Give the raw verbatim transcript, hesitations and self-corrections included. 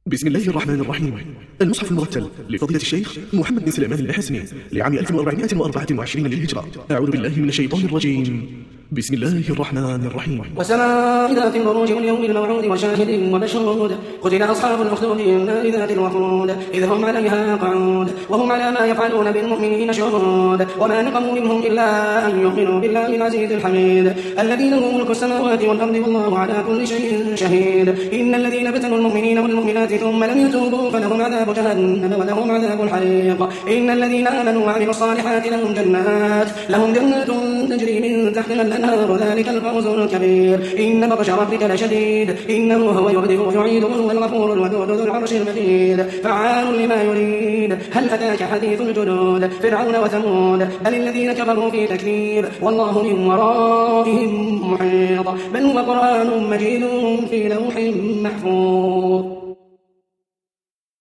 بسم الله الرحمن الرحيم. المصحف المرتل لفضيلة الشيخ محمد بن سليمان الحسني لعام ألف وأربعمائة وأربعة وعشرين للهجرة. أعوذ بالله من الشيطان الرجيم. بسم الله الرحمن الرحيم. وسماء ذات البروج واليوم الموعود وشاهد ومشهود. قتل أصحاب الأخدود النار ذات الوقود إذ هم عليها قعود وهم على ما يفعلون بالمؤمنين شهود. وما نقموا منهم إلا أن يؤمنوا بالله العزيز الحميد الذي له ملك السماوات والأرض والله على كل شيء شهيد. إن الذين ابتلوا المؤمنين والمؤمنات ثم لم يتوبوا فلهم عذاب جهنم ولهم عذاب الحريق. إن الذين آمنوا وعملوا الصالحات لهم جنات لهم جنات تجري من تحتها الأنهار ذلك الفوز الكبير. إن بطش ربك لشديد إنه هو يبدئ ويعيد وهو الغفور الودود ذو العرش المجيد فعال لما يريد. هل أتاك حديث الجنود فرعون وثمود بل الذين كفروا في تكذيب والله من ورائهم محيط بل هو قرآن مجيد في لوح محفوظ.